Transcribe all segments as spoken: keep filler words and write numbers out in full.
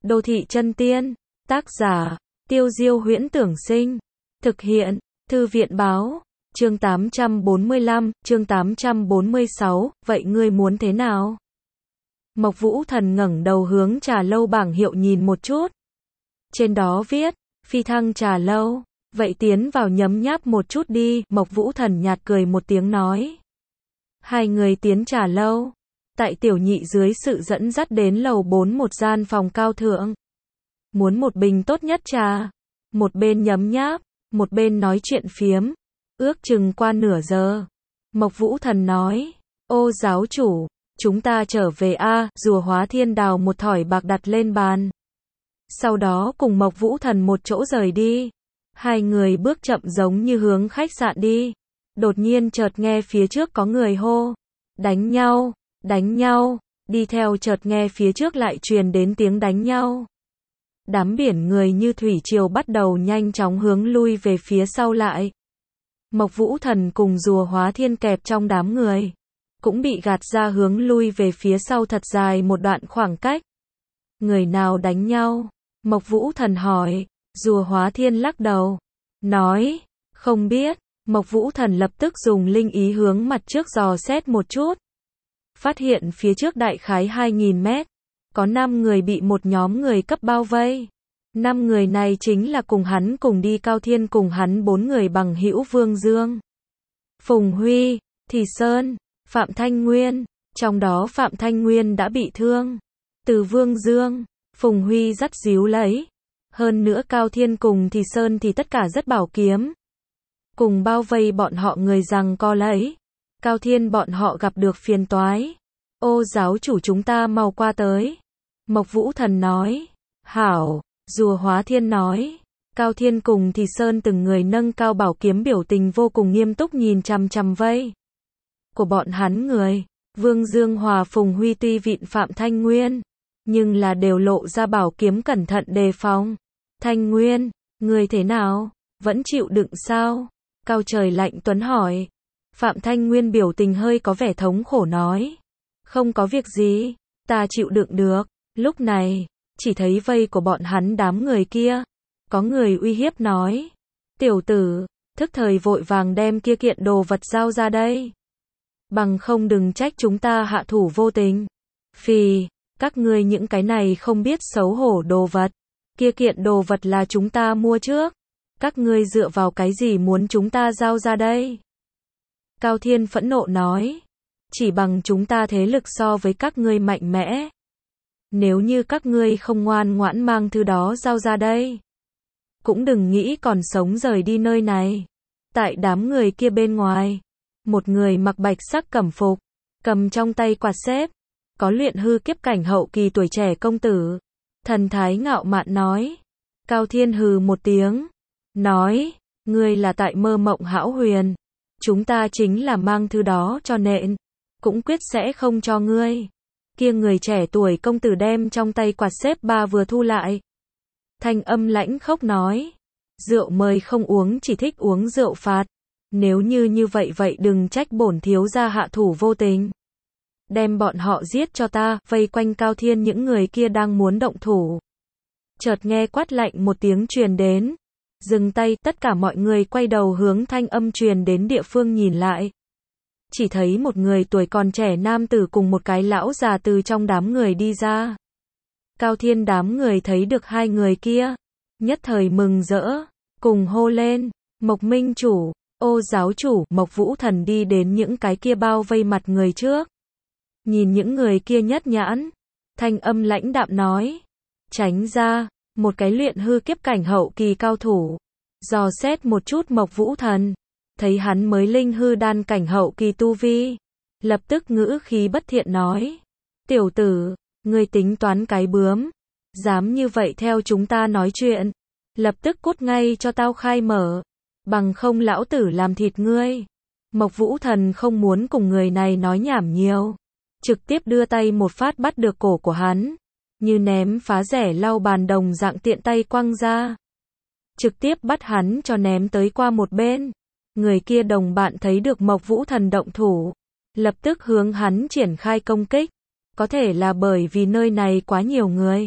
Đô thị chân tiên, tác giả, Tiêu Diêu Huyễn Tưởng Sinh, thực hiện, Thư viện Báo, chương tám trăm bốn mươi lăm, chương tám trăm bốn mươi sáu, vậy ngươi muốn thế nào? Mộc Vũ Thần ngẩng đầu hướng trà lâu bảng hiệu nhìn một chút. Trên đó viết, phi thăng trà lâu, vậy tiến vào nhấm nháp một chút đi, Mộc Vũ Thần nhạt cười một tiếng nói. Hai người tiến trà lâu, tại tiểu nhị dưới sự dẫn dắt đến lầu bốn một gian phòng cao thượng. Muốn một bình tốt nhất trà, một bên nhấm nháp, một bên nói chuyện phiếm, ước chừng qua nửa giờ. Mộc Vũ Thần nói, ô giáo chủ, chúng ta trở về a, rùa hóa thiên đào một thỏi bạc đặt lên bàn. Sau đó cùng Mộc Vũ Thần một chỗ rời đi. Hai người bước chậm giống như hướng khách sạn đi. Đột nhiên chợt nghe phía trước có người hô, đánh nhau, đánh nhau, đi theo chợt nghe phía trước lại truyền đến tiếng đánh nhau. Đám biển người như thủy triều bắt đầu nhanh chóng hướng lui về phía sau lại. Mộc Vũ Thần cùng rùa hóa thiên kẹp trong đám người, cũng bị gạt ra hướng lui về phía sau thật dài một đoạn khoảng cách. Người nào đánh nhau? Mộc Vũ Thần hỏi. Rùa hóa thiên lắc đầu, nói, không biết. Mộc Vũ Thần lập tức dùng linh ý hướng mặt trước dò xét một chút. Phát hiện phía trước đại khái hai nghìn mét, có năm người bị một nhóm người cấp bao vây. Năm người này chính là cùng hắn cùng đi Cao Thiên cùng hắn bốn người bằng hữu Vương Dương, Phùng Huy, Thì Sơn, Phạm Thanh Nguyên, trong đó Phạm Thanh Nguyên đã bị thương. Từ Vương Dương, Phùng Huy dắt díu lấy. Hơn nữa Cao Thiên cùng Thì Sơn thì tất cả rất bảo kiếm. Cùng bao vây bọn họ người giằng co lấy. Cao Thiên bọn họ gặp được phiền toái. Ô giáo chủ chúng ta mau qua tới. Mộc Vũ Thần nói. Hảo, rùa hóa thiên nói. Cao Thiên cùng Thì Sơn từng người nâng cao bảo kiếm biểu tình vô cùng nghiêm túc nhìn chằm chằm vây của bọn hắn người. Vương Dương Hòa Phùng Huy tuy vịn Phạm Thanh Nguyên, nhưng là đều lộ ra bảo kiếm cẩn thận đề phòng. Thanh Nguyên, người thế nào? Vẫn chịu đựng sao? Cao Trời Lạnh Tuấn hỏi. Phạm Thanh Nguyên biểu tình hơi có vẻ thống khổ nói. Không có việc gì, ta chịu đựng được. Lúc này, chỉ thấy vây của bọn hắn đám người kia. Có người uy hiếp nói. Tiểu tử, thức thời vội vàng đem kia kiện đồ vật giao ra đây. Bằng không đừng trách chúng ta hạ thủ vô tình. Phì, các ngươi những cái này không biết xấu hổ đồ vật. Kia kiện đồ vật là chúng ta mua trước. Các ngươi dựa vào cái gì muốn chúng ta giao ra đây? Cao Thiên phẫn nộ nói. Chỉ bằng chúng ta thế lực so với các ngươi mạnh mẽ. Nếu như các ngươi không ngoan ngoãn mang thứ đó giao ra đây, cũng đừng nghĩ còn sống rời đi nơi này. Tại đám người kia bên ngoài, một người mặc bạch sắc cẩm phục, cầm trong tay quạt xếp, có luyện hư kiếp cảnh hậu kỳ tuổi trẻ công tử. Thần thái ngạo mạn nói. Cao Thiên hừ một tiếng, nói, ngươi là tại mơ mộng hão huyền. Chúng ta chính là mang thứ đó cho nện, cũng quyết sẽ không cho ngươi. Kia người trẻ tuổi công tử đem trong tay quạt xếp ba vừa thu lại. Thanh âm lãnh khốc nói, rượu mời không uống, chỉ thích uống rượu phạt. Nếu như như vậy vậy đừng trách bổn thiếu gia hạ thủ vô tình. Đem bọn họ giết cho ta. Vây quanh Cao Thiên những người kia đang muốn động thủ. Chợt nghe quát lạnh một tiếng truyền đến. Dừng tay, tất cả mọi người quay đầu hướng thanh âm truyền đến địa phương nhìn lại. Chỉ thấy một người tuổi còn trẻ nam tử cùng một cái lão già từ trong đám người đi ra. Cao Thiên đám người thấy được hai người kia, nhất thời mừng rỡ, cùng hô lên, Mộc Minh chủ, ô giáo chủ. Mộc Vũ Thần đi đến những cái kia bao vây mặt người trước. Nhìn những người kia nhất nhãn, thanh âm lãnh đạm nói, tránh ra. Một cái luyện hư kiếp cảnh hậu kỳ cao thủ, dò xét một chút Mộc Vũ Thần, thấy hắn mới linh hư đan cảnh hậu kỳ tu vi, lập tức ngữ khí bất thiện nói, tiểu tử, ngươi tính toán cái bướm, dám như vậy theo chúng ta nói chuyện, lập tức cút ngay cho tao khai mở, bằng không lão tử làm thịt ngươi. Mộc Vũ Thần không muốn cùng người này nói nhảm nhiều, trực tiếp đưa tay một phát bắt được cổ của hắn. Như ném phá rẻ lau bàn đồng dạng tiện tay quăng ra. Trực tiếp bắt hắn cho ném tới qua một bên. Người kia đồng bạn thấy được Mộc Vũ Thần động thủ, lập tức hướng hắn triển khai công kích. Có thể là bởi vì nơi này quá nhiều người,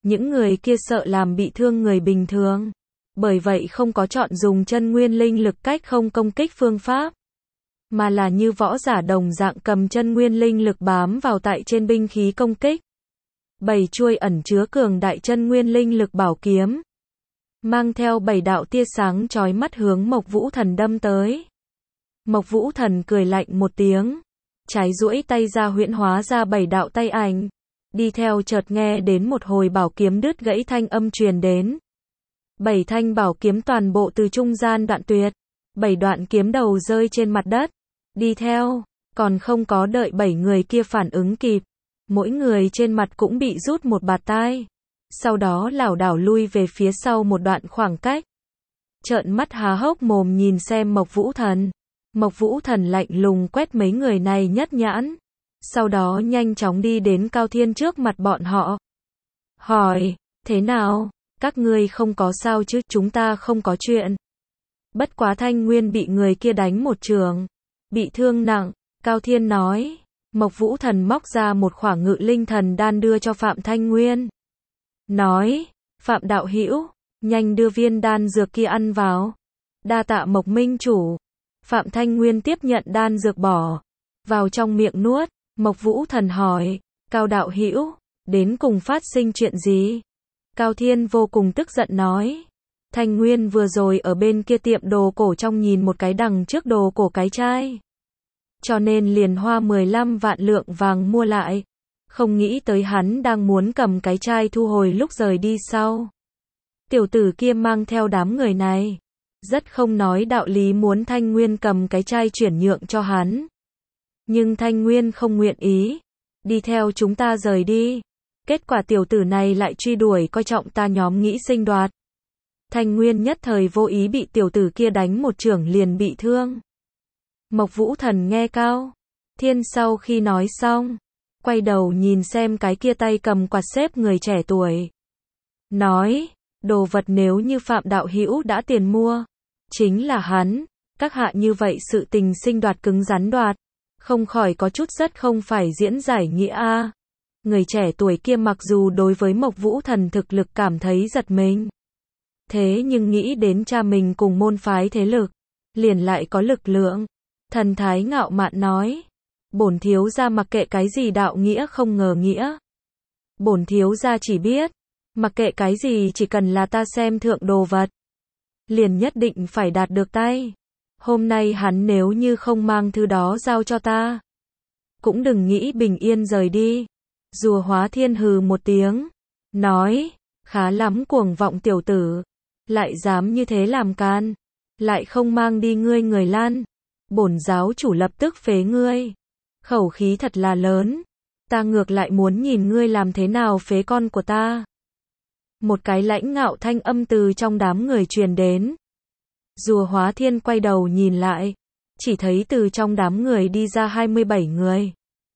Những người kia sợ làm bị thương người bình thường. Bởi vậy không có chọn dùng chân nguyên linh lực cách không công kích phương pháp. Mà là như võ giả đồng dạng cầm chân nguyên linh lực bám vào tại trên binh khí công kích. Bảy chuôi ẩn chứa cường đại chân nguyên linh lực bảo kiếm. Mang theo bảy đạo tia sáng chói mắt hướng Mộc Vũ Thần đâm tới. Mộc Vũ Thần cười lạnh một tiếng. Trái duỗi tay ra huyễn hóa ra bảy đạo tay ảnh. Đi theo chợt nghe đến một hồi bảo kiếm đứt gãy thanh âm truyền đến. Bảy thanh bảo kiếm toàn bộ từ trung gian đoạn tuyệt. Bảy đoạn kiếm đầu rơi trên mặt đất. Đi theo, còn không có đợi bảy người kia phản ứng kịp. Mỗi người trên mặt cũng bị rút một bạt tai. Sau đó lảo đảo lui về phía sau một đoạn khoảng cách. Trợn mắt há hốc mồm nhìn xem Mộc Vũ Thần. Mộc Vũ Thần lạnh lùng quét mấy người này nhất nhãn. Sau đó nhanh chóng đi đến Cao Thiên trước mặt bọn họ. Hỏi, thế nào? Các ngươi không có sao chứ? Chúng ta không có chuyện. Bất quá Thanh Nguyên bị người kia đánh một trường. Bị thương nặng. Cao Thiên nói. Mộc Vũ Thần móc ra một khỏa ngự linh thần đan đưa cho Phạm Thanh Nguyên. Nói, Phạm đạo hữu, nhanh đưa viên đan dược kia ăn vào. Đa tạ Mộc minh chủ. Phạm Thanh Nguyên tiếp nhận đan dược bỏ vào trong miệng nuốt. Mộc Vũ Thần hỏi, Cao đạo hữu, đến cùng phát sinh chuyện gì? Cao Thiên vô cùng tức giận nói, Thanh Nguyên vừa rồi ở bên kia tiệm đồ cổ trong nhìn một cái đằng trước đồ cổ cái chai. Cho nên liền hoa mười lăm vạn lượng vàng mua lại. Không nghĩ tới hắn đang muốn cầm cái chai thu hồi lúc rời đi sau. Tiểu tử kia mang theo đám người này. Rất không nói đạo lý muốn Thanh Nguyên cầm cái chai chuyển nhượng cho hắn. Nhưng Thanh Nguyên không nguyện ý. Đi theo chúng ta rời đi. Kết quả tiểu tử này lại truy đuổi coi trọng ta nhóm nghĩ sinh đoạt. Thanh Nguyên nhất thời vô ý bị tiểu tử kia đánh một chưởng liền bị thương. Mộc Vũ Thần nghe Cao Thiên sau khi nói xong. Quay đầu nhìn xem cái kia tay cầm quạt xếp người trẻ tuổi. Nói, đồ vật nếu như Phạm đạo hữu đã tiền mua. Chính là hắn. Các hạ như vậy sự tình sinh đoạt cứng rắn đoạt. Không khỏi có chút rất không phải diễn giải nghĩa a. Người trẻ tuổi kia mặc dù đối với Mộc Vũ Thần thực lực cảm thấy giật mình. Thế nhưng nghĩ đến cha mình cùng môn phái thế lực. Liền lại có lực lượng. Thần thái ngạo mạn nói. Bổn thiếu gia mặc kệ cái gì đạo nghĩa không ngờ nghĩa. Bổn thiếu gia chỉ biết. Mặc kệ cái gì chỉ cần là ta xem thượng đồ vật. Liền nhất định phải đạt được tay. Hôm nay hắn nếu như không mang thứ đó giao cho ta. Cũng đừng nghĩ bình yên rời đi. Rùa Hóa Thiên hừ một tiếng. Nói. Khá lắm cuồng vọng tiểu tử. Lại dám như thế làm can. Lại không mang đi ngươi người Lan. Bổn giáo chủ lập tức phế ngươi. Khẩu khí thật là lớn. Ta ngược lại muốn nhìn ngươi làm thế nào phế con của ta. Một cái lãnh ngạo thanh âm từ trong đám người truyền đến. Rùa Hóa Thiên quay đầu nhìn lại. Chỉ thấy từ trong đám người đi ra hai mươi bảy người.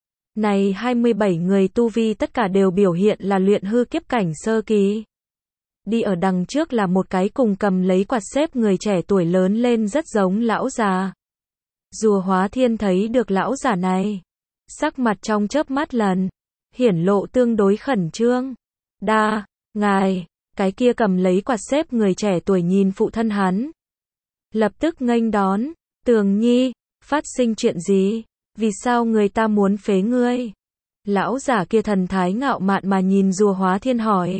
Này hai mươi bảy người tu vi tất cả đều biểu hiện là luyện hư kiếp cảnh sơ kỳ. Đi ở đằng trước là một cái cùng cầm lấy quạt xếp người trẻ tuổi lớn lên rất giống lão già. Rùa Hóa Thiên thấy được lão giả này. Sắc mặt trong chớp mắt lần. Hiển lộ tương đối khẩn trương. Đa, ngài, cái kia cầm lấy quạt xếp người trẻ tuổi nhìn phụ thân hắn. Lập tức nghênh đón. Tường Nhi, phát sinh chuyện gì? Vì sao người ta muốn phế ngươi? Lão giả kia thần thái ngạo mạn mà nhìn Rùa Hóa Thiên hỏi.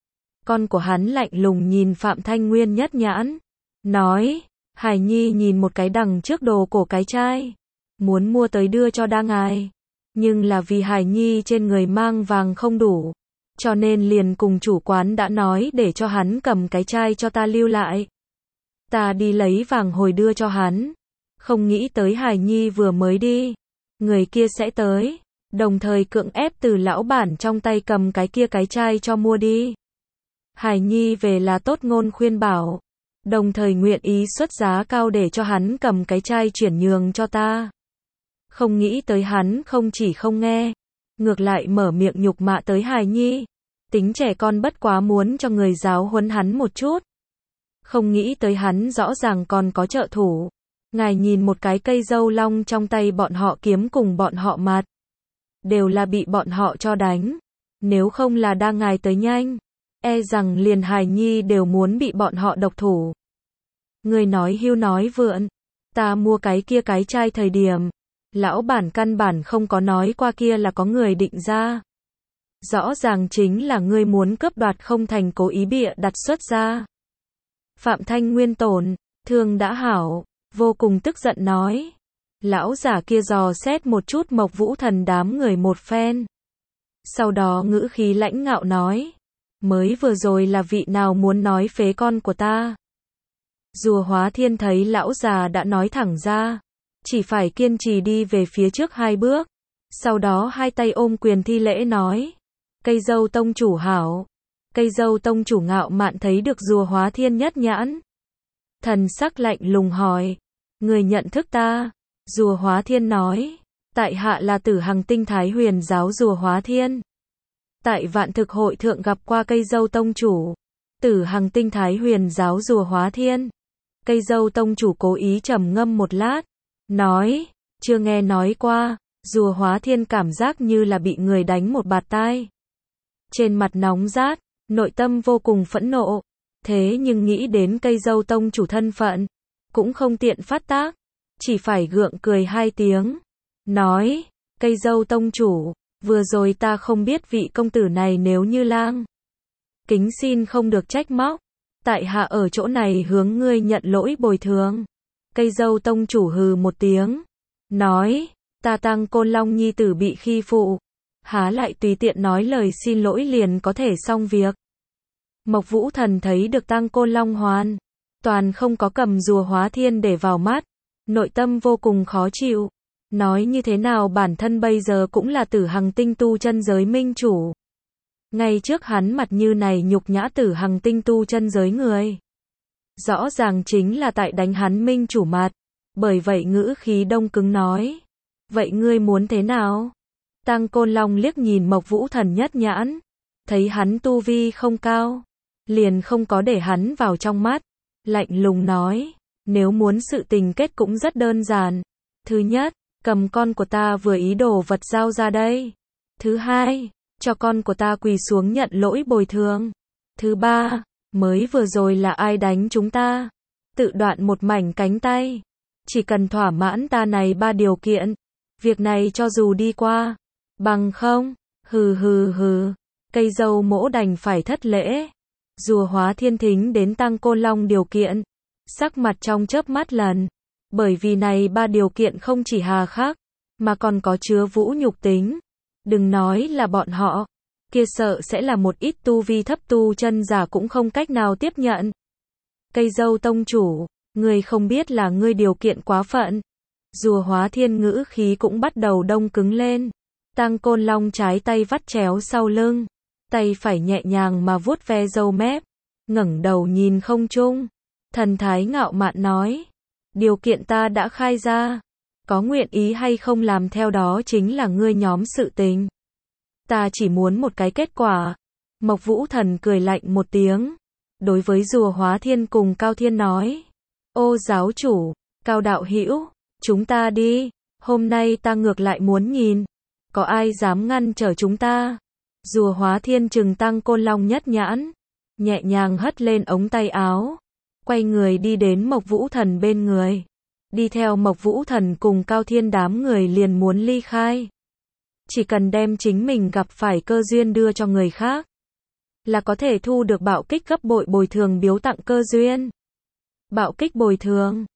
Con của hắn lạnh lùng nhìn Phạm Thanh Nguyên nhất nhãn. Nói, Hải Nhi nhìn một cái đằng trước đồ cổ cái chai. Muốn mua tới đưa cho đa ngài. Nhưng là vì Hải Nhi trên người mang vàng không đủ. Cho nên liền cùng chủ quán đã nói để cho hắn cầm cái chai cho ta lưu lại. Ta đi lấy vàng hồi đưa cho hắn. Không nghĩ tới Hải Nhi vừa mới đi. Người kia sẽ tới. Đồng thời cưỡng ép từ lão bản trong tay cầm cái kia cái chai cho mua đi. Hải Nhi về là tốt ngôn khuyên bảo. Đồng thời nguyện ý xuất giá cao để cho hắn cầm cái chai chuyển nhường cho ta. Không nghĩ tới hắn không chỉ không nghe. Ngược lại mở miệng nhục mạ tới Hải Nhi. Tính trẻ con bất quá muốn cho người giáo huấn hắn một chút. Không nghĩ tới hắn rõ ràng còn có trợ thủ. Ngài nhìn một cái cây dâu long trong tay bọn họ kiếm cùng bọn họ mặt. Đều là bị bọn họ cho đánh. Nếu không là đa ngài tới nhanh. e rằng liền hài nhi đều muốn bị bọn họ độc thủ. Người nói hưu nói vượn, ta mua cái kia cái chai thời điểm, lão bản căn bản không có nói qua kia là có người định ra. Rõ ràng chính là ngươi muốn cướp đoạt không thành cố ý bịa đặt xuất ra. Phạm Thanh Nguyên tổn, thương đã hảo, vô cùng tức giận nói. Lão giả kia dò xét một chút Mộc Vũ Thần đám người một phen. Sau đó ngữ khí lãnh ngạo nói. Mới vừa rồi là vị nào muốn nói phế con của ta. Rùa Hóa Thiên thấy lão già đã nói thẳng ra. Chỉ phải kiên trì đi về phía trước hai bước. Sau đó hai tay ôm quyền thi lễ nói. Cây dâu tông chủ hảo. Cây dâu tông chủ ngạo mạn thấy được rùa Hóa Thiên nhất nhãn. Thần sắc lạnh lùng hỏi. Người nhận thức ta? Rùa Hóa Thiên nói. Tại hạ là Tử Hằng Tinh Thái Huyền giáo rùa Hóa Thiên. Tại vạn thực hội thượng gặp qua cây dâu tông chủ. Tử Hằng Tinh Thái Huyền giáo rùa Hóa Thiên. Cây dâu tông chủ cố ý trầm ngâm một lát. Nói. Chưa nghe nói qua. Rùa Hóa Thiên cảm giác như là bị người đánh một bạt tai. Trên mặt nóng rát. Nội tâm vô cùng phẫn nộ. Thế nhưng nghĩ đến cây dâu tông chủ thân phận. Cũng không tiện phát tác. Chỉ phải gượng cười hai tiếng. Nói. Cây dâu tông chủ. Vừa rồi ta không biết vị công tử này nếu như lang. Kính xin không được trách móc. Tại hạ ở chỗ này hướng ngươi nhận lỗi bồi thường. Cây dâu tông chủ hừ một tiếng. Nói. Ta Tăng Côn Long nhi tử bị khi phụ. Há lại tùy tiện nói lời xin lỗi liền có thể xong việc. Mộc Vũ Thần thấy được Tăng Côn Long hoàn. Toàn không có cầm rùa Hóa Thiên để vào mắt. Nội tâm vô cùng khó chịu. Nói như thế nào bản thân bây giờ cũng là Tử Hằng Tinh tu chân giới minh chủ. Ngay trước hắn mặt như này nhục nhã Tử Hằng Tinh tu chân giới người. Rõ ràng chính là tại đánh hắn minh chủ mặt. Bởi vậy ngữ khí đông cứng nói. Vậy ngươi muốn thế nào? Tăng Côn Long liếc nhìn Mộc Vũ Thần nhất nhãn. Thấy hắn tu vi không cao. Liền không có để hắn vào trong mắt. Lạnh lùng nói. Nếu muốn sự tình kết cũng rất đơn giản. Thứ nhất, cầm con của ta vừa ý đồ vật giao ra đây. Thứ hai, cho con của ta quỳ xuống nhận lỗi bồi thường. Thứ ba, mới vừa rồi là ai đánh chúng ta? Tự đoạn một mảnh cánh tay. Chỉ cần thỏa mãn ta này ba điều kiện. Việc này cho dù đi qua. Bằng không, hừ hừ hừ. Cây dâu mỗ đành phải thất lễ. Rùa Hóa Thiên thính đến Tăng Côn Long điều kiện. Sắc mặt trong chớp mắt lần. Bởi vì này ba điều kiện không chỉ hà khắc, mà còn có chứa vũ nhục tính. Đừng nói là bọn họ, kia sợ sẽ là một ít tu vi thấp tu chân giả cũng không cách nào tiếp nhận. Cây dâu tông chủ, ngươi không biết là ngươi điều kiện quá phận. Rùa Hóa Thiên ngữ khí cũng bắt đầu đông cứng lên. Tăng Côn Long trái tay vắt chéo sau lưng, tay phải nhẹ nhàng mà vuốt ve râu mép, ngẩng đầu nhìn không trung, thần thái ngạo mạn nói. Điều kiện ta đã khai ra. Có nguyện ý hay không làm theo đó chính là ngươi nhóm sự tình. Ta chỉ muốn một cái kết quả. Mộc Vũ Thần cười lạnh một tiếng. Đối với rùa Hóa Thiên cùng Cao Thiên nói. Ô giáo chủ, Cao đạo hữu, chúng ta đi. Hôm nay ta ngược lại muốn nhìn. Có ai dám ngăn trở chúng ta? Rùa Hóa Thiên trừng Tăng Côn Long nhất nhãn. Nhẹ nhàng hất lên ống tay áo. Quay người đi đến Mộc Vũ Thần bên người. Đi theo Mộc Vũ Thần cùng Cao Thiên đám người liền muốn ly khai. Chỉ cần đem chính mình gặp phải cơ duyên đưa cho người khác. Là có thể thu được bạo kích gấp bội bồi thường biếu tặng cơ duyên. Bạo kích bồi thường.